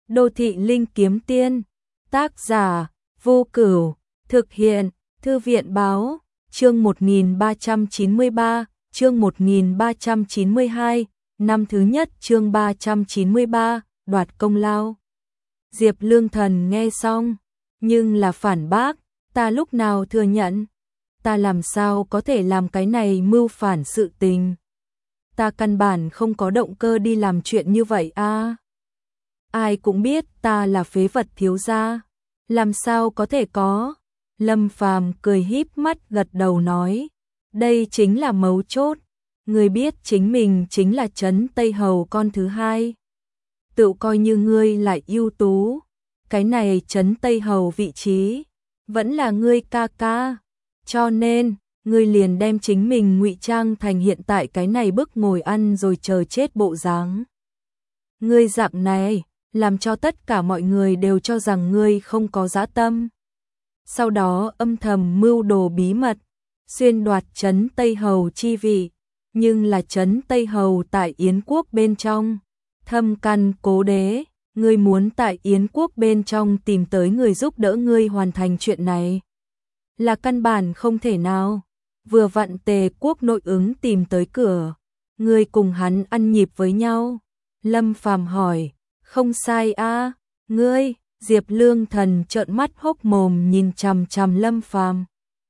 Đô thị linh kiếm tiên, tác giả, Vô Cửu, thực hiện, Thư viện báo, chương 1393, chương 1392, năm thứ nhất chương 393, đoạt công lao. Diệp Lương Thần nghe xong, nhưng là phản bác, ta lúc nào thừa nhận, ta làm sao có thể làm cái này mưu phản sự tình. Ta căn bản không có động cơ đi làm chuyện như vậy a. Ai cũng biết ta là phế vật thiếu gia, làm sao có thể có. Lâm Phàm cười híp mắt gật đầu nói, đây chính là mấu chốt, ngươi biết chính mình chính là Trấn Tây Hầu con thứ hai. Tự coi như ngươi lại ưu tú, cái này Trấn Tây Hầu vị trí, vẫn là ngươi ca ca, cho nên, ngươi liền đem chính mình ngụy trang thành hiện tại cái này bức ngồi ăn rồi chờ chết bộ dáng. Ngươi dạng này, làm cho tất cả mọi người đều cho rằng ngươi không có dã tâm. Sau đó âm thầm mưu đồ bí mật, xuyên đoạt Trấn Tây Hầu chi vị, nhưng là Trấn Tây Hầu tại Yến quốc bên trong, thâm căn cố đế, ngươi muốn tại Yến quốc bên trong tìm tới người giúp đỡ ngươi hoàn thành chuyện này, là căn bản không thể nào. Vừa vặn Tề quốc nội ứng tìm tới cửa, ngươi cùng hắn ăn nhịp với nhau. Lâm Phàm hỏi, không sai a, ngươi. Diệp Lương Thần trợn mắt hốc mồm nhìn chằm chằm Lâm Phàm.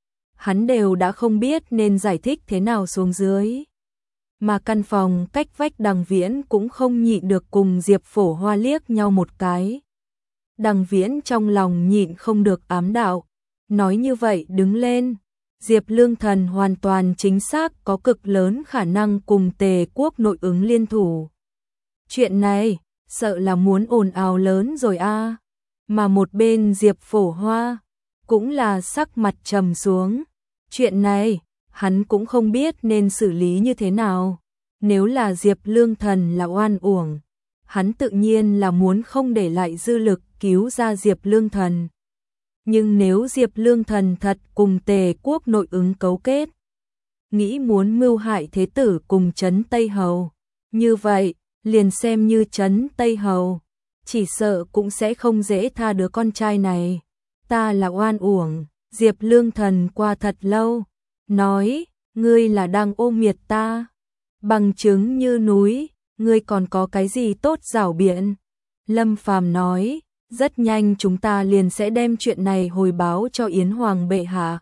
Hắn đều đã không biết nên giải thích thế nào xuống dưới. Mà căn phòng cách vách Đằng Viễn cũng không nhịn được cùng Diệp Phổ Hoa liếc nhau một cái. Đằng Viễn trong lòng nhịn không được ám đạo, nói như vậy đứng lên, Diệp Lương Thần hoàn toàn chính xác có cực lớn khả năng cùng Tề quốc nội ứng liên thủ. Chuyện này, sợ là muốn ồn ào lớn rồi a. Mà một bên Diệp Phổ Hoa cũng là sắc mặt trầm xuống. Chuyện này, hắn cũng không biết nên xử lý như thế nào. Nếu là Diệp Lương Thần là oan uổng, hắn tự nhiên là muốn không để lại dư lực cứu ra Diệp Lương Thần. Nhưng nếu Diệp Lương Thần thật cùng Tề quốc nội ứng cấu kết, nghĩ muốn mưu hại thế tử cùng Trấn Tây Hầu, như vậy, liền xem như Trấn Tây Hầu, chỉ sợ cũng sẽ không dễ tha đứa con trai này. Ta là oan uổng. Diệp Lương Thần qua thật lâu, nói, ngươi là đang ôm miệt ta, bằng chứng như núi, ngươi còn có cái gì tốt giảo biện. Lâm Phàm nói, rất nhanh chúng ta liền sẽ đem chuyện này hồi báo cho Yến Hoàng bệ hạ.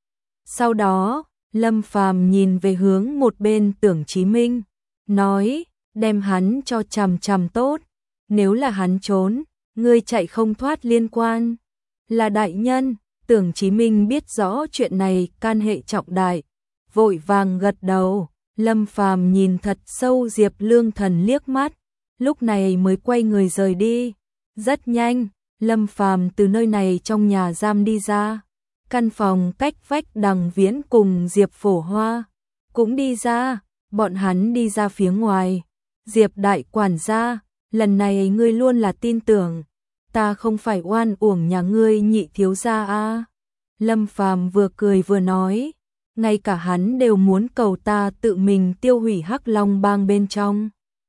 Sau đó, Lâm Phàm nhìn về hướng một bên Tưởng Chí Minh, nói, đem hắn cho chằm chằm tốt, nếu là hắn trốn, ngươi chạy không thoát liên quan. Là đại nhân. Tưởng Chí Minh biết rõ chuyện này can hệ trọng đại, vội vàng gật đầu. Lâm Phàm nhìn thật sâu Diệp Lương Thần liếc mắt, lúc này mới quay người rời đi. Rất nhanh, Lâm Phàm từ nơi này trong nhà giam đi ra. Căn phòng cách vách Đằng Viễn cùng Diệp Phổ Hoa cũng đi ra, bọn hắn đi ra phía ngoài. Diệp đại quản gia, lần này ngươi luôn là tin tưởng, ta không phải oan uổng nhà ngươi nhị thiếu gia a. Lâm Phàm vừa cười vừa nói, ngay cả hắn đều muốn cầu ta tự mình tiêu hủy Hắc Long bang bên trong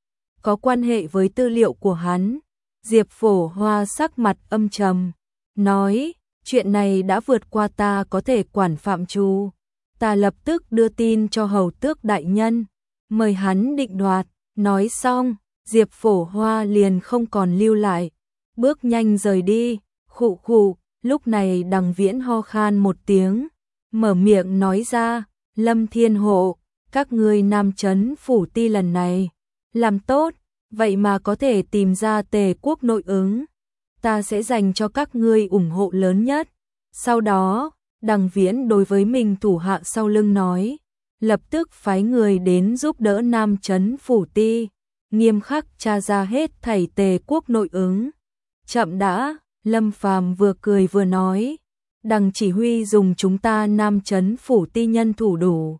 có quan hệ với tư liệu của hắn. Diệp Phổ Hoa sắc mặt âm trầm, nói, chuyện này đã vượt qua ta có thể quản phạm trù, ta lập tức đưa tin cho hầu tước đại nhân, mời hắn định đoạt. Nói xong, Diệp Phổ Hoa liền không còn lưu lại, bước nhanh rời đi. Khụ khụ. Lúc này Đằng Viễn ho khan một tiếng, mở miệng nói ra, Lâm Thiên Hộ, các ngươi Nam Trấn phủ ti lần này làm tốt, vậy mà có thể tìm ra Tề quốc nội ứng, ta sẽ dành cho các ngươi ủng hộ lớn nhất. Sau đó, Đằng Viễn đối với mình thủ hạ sau lưng nói, lập tức phái người đến giúp đỡ Nam Trấn phủ ti, nghiêm khắc tra ra hết thảy Tề quốc nội ứng. Chậm đã. Lâm Phàm vừa cười vừa nói, Đằng chỉ huy dùng chúng ta Nam Trấn phủ ti nhân thủ đủ,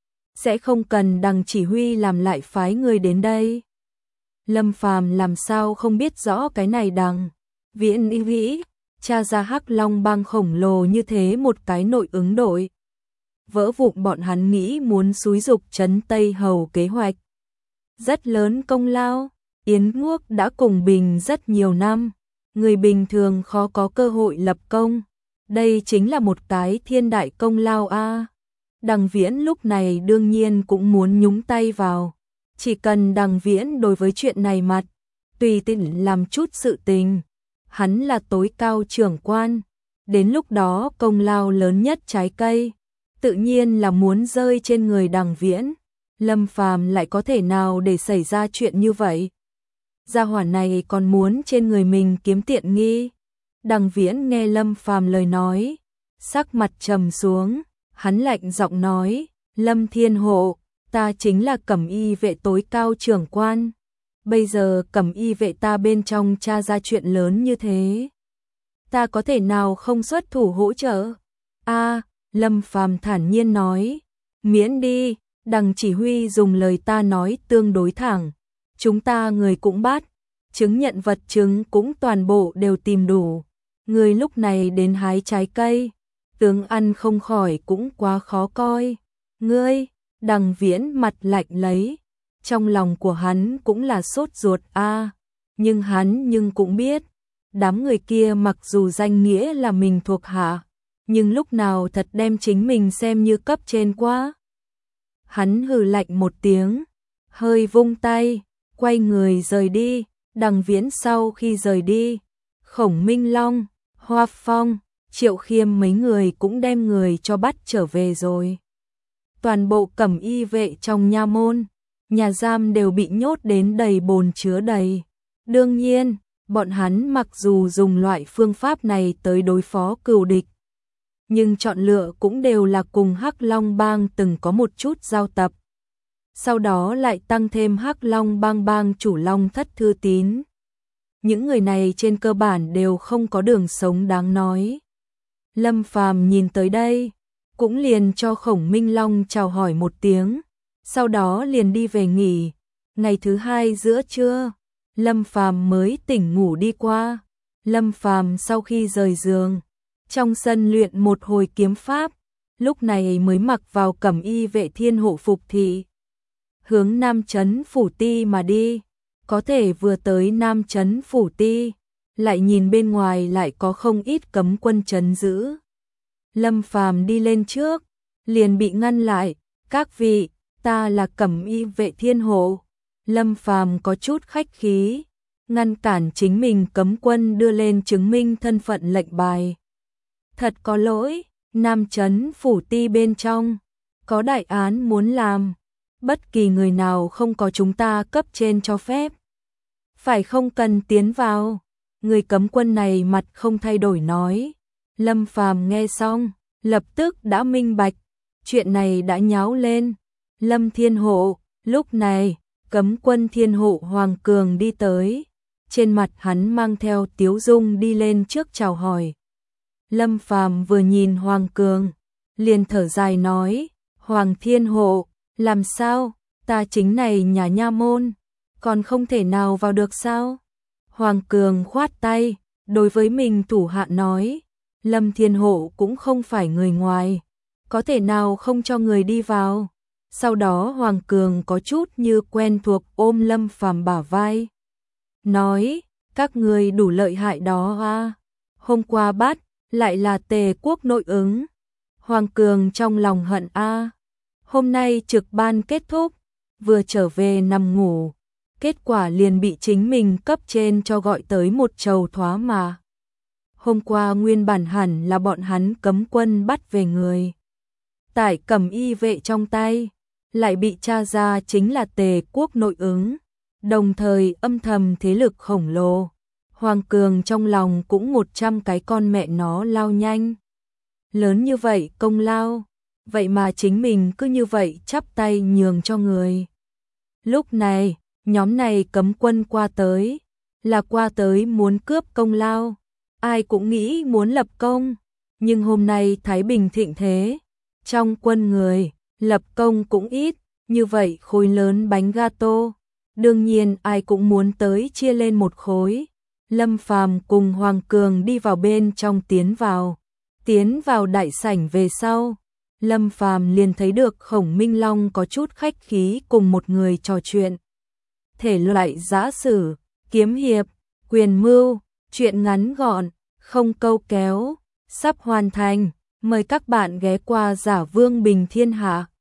sẽ không cần Đằng chỉ huy làm lại phái người đến đây. Lâm Phàm làm sao không biết rõ cái này. Đằng Viễn nghĩ, tra ra Hắc Long bang khổng lồ như thế một cái nội ứng đội, vỡ vụn bọn hắn nghĩ muốn xúi dục Trấn Tây Hầu kế hoạch, rất lớn công lao. Yến quốc đã cùng bình rất nhiều năm, người bình thường khó có cơ hội lập công. Đây chính là một cái thiên đại công lao a. Đằng Viễn lúc này đương nhiên cũng muốn nhúng tay vào. Chỉ cần Đằng Viễn đối với chuyện này mặt, tùy tiện làm chút sự tình. Hắn là tối cao trưởng quan. Đến lúc đó công lao lớn nhất trái cây, tự nhiên là muốn rơi trên người Đằng Viễn. Lâm Phàm lại có thể nào để xảy ra chuyện như vậy? Gia hỏa này còn muốn trên người mình kiếm tiện nghi. Đằng Viễn nghe Lâm Phàm lời nói, sắc mặt trầm xuống, hắn lạnh giọng nói, Lâm Thiên Hộ, ta chính là Cẩm Y vệ tối cao trưởng quan. Bây giờ Cẩm Y vệ ta bên trong tra ra chuyện lớn như thế, ta có thể nào không xuất thủ hỗ trợ? Lâm Phàm thản nhiên nói, miễn đi. Đằng chỉ huy dùng lời ta nói tương đối thẳng. Chúng ta người cũng bắt, chứng nhận vật chứng cũng toàn bộ đều tìm đủ. Người lúc này đến hái trái cây, tướng ăn không khỏi cũng quá khó coi. Ngươi, Đằng Viễn mặt lạnh lấy, trong lòng của hắn cũng là sốt ruột nhưng hắn cũng biết, đám người kia mặc dù danh nghĩa là mình thuộc hạ, nhưng lúc nào thật đem chính mình xem như cấp trên quá. Hắn hừ lạnh một tiếng, hơi vung tay, quay người rời đi. Đằng Viễn sau khi rời đi, Khổng Minh Long, Hoa Phong, Triệu Khiêm mấy người cũng đem người cho bắt trở về rồi. Toàn bộ Cẩm Y vệ trong nha môn, nhà giam đều bị nhốt đến đầy bồn chứa đầy. Đương nhiên, bọn hắn mặc dù dùng loại phương pháp này tới đối phó cừu địch, nhưng chọn lựa cũng đều là cùng Hắc Long Bang từng có một chút giao tập. Sau đó lại tăng thêm Hắc Long Bang bang chủ Long Thất Thư Tín. Những người này trên cơ bản đều không có đường sống đáng nói. Lâm Phàm nhìn tới đây, cũng liền cho Khổng Minh Long chào hỏi một tiếng, sau đó liền đi về nghỉ. Ngày thứ hai giữa trưa, Lâm Phàm mới tỉnh ngủ đi qua. Lâm Phàm sau khi rời giường, trong sân luyện một hồi kiếm pháp, lúc này mới mặc vào Cẩm Y vệ thiên hộ phục thị, hướng Nam Trấn Phủ Ti mà đi. Có thể vừa tới Nam Trấn Phủ Ti, lại nhìn bên ngoài lại có không ít cấm quân trấn giữ. Lâm Phàm đi lên trước, liền bị ngăn lại, các vị, ta là Cẩm Y vệ thiên hộ. Lâm Phàm có chút khách khí, ngăn cản chính mình cấm quân đưa lên chứng minh thân phận lệnh bài. Thật có lỗi, Nam Trấn Phủ Ti bên trong, có đại án muốn làm, bất kỳ người nào không có chúng ta cấp trên cho phép, phải không cần tiến vào. Người cấm quân này mặt không thay đổi nói. Lâm Phàm nghe xong, lập tức đã minh bạch, chuyện này đã nháo lên. Lâm Thiên Hộ, lúc này, cấm quân Thiên Hộ Hoàng Cường đi tới, trên mặt hắn mang theo tiếu dung đi lên trước chào hỏi. Lâm Phàm vừa nhìn Hoàng Cường, liền thở dài nói, Hoàng Thiên Hộ, làm sao, ta chính này nhà nha môn, còn không thể nào vào được sao? Hoàng Cường khoát tay, đối với mình thủ hạ nói, Lâm Thiên Hộ cũng không phải người ngoài, có thể nào không cho người đi vào. Sau đó Hoàng Cường có chút như quen thuộc ôm Lâm Phàm bả vai, nói, các người đủ lợi hại đó hôm qua bắt, lại là Tề quốc nội ứng. Hoàng Cường trong lòng hận hôm nay trực ban kết thúc, vừa trở về nằm ngủ, kết quả liền bị chính mình cấp trên cho gọi tới một chầu thoá mà. Hôm qua nguyên bản hẳn là bọn hắn cấm quân bắt về người, tại Cẩm Y vệ trong tay, lại bị tra ra chính là Tề quốc nội ứng, đồng thời âm thầm thế lực khổng lồ. Hoàng Cường trong lòng cũng 100 cái con mẹ nó lao nhanh. Lớn như vậy công lao, vậy mà chính mình cứ như vậy chắp tay nhường cho người. Lúc này, nhóm này cấm quân qua tới, là qua tới muốn cướp công lao. Ai cũng nghĩ muốn lập công, nhưng hôm nay Thái Bình thịnh thế, trong quân người, lập công cũng ít, như vậy khối lớn bánh gato, đương nhiên ai cũng muốn tới chia lên một khối. Lâm Phàm cùng Hoàng Cường đi vào bên trong tiến vào đại sảnh về sau, Lâm Phàm liền thấy được Khổng Minh Long có chút khách khí cùng một người trò chuyện. Thể loại giã sử, kiếm hiệp, quyền mưu, Chuyện ngắn gọn, không câu kéo, sắp hoàn thành. Mời các bạn ghé qua Giả Vương Bình Thiên Hạ.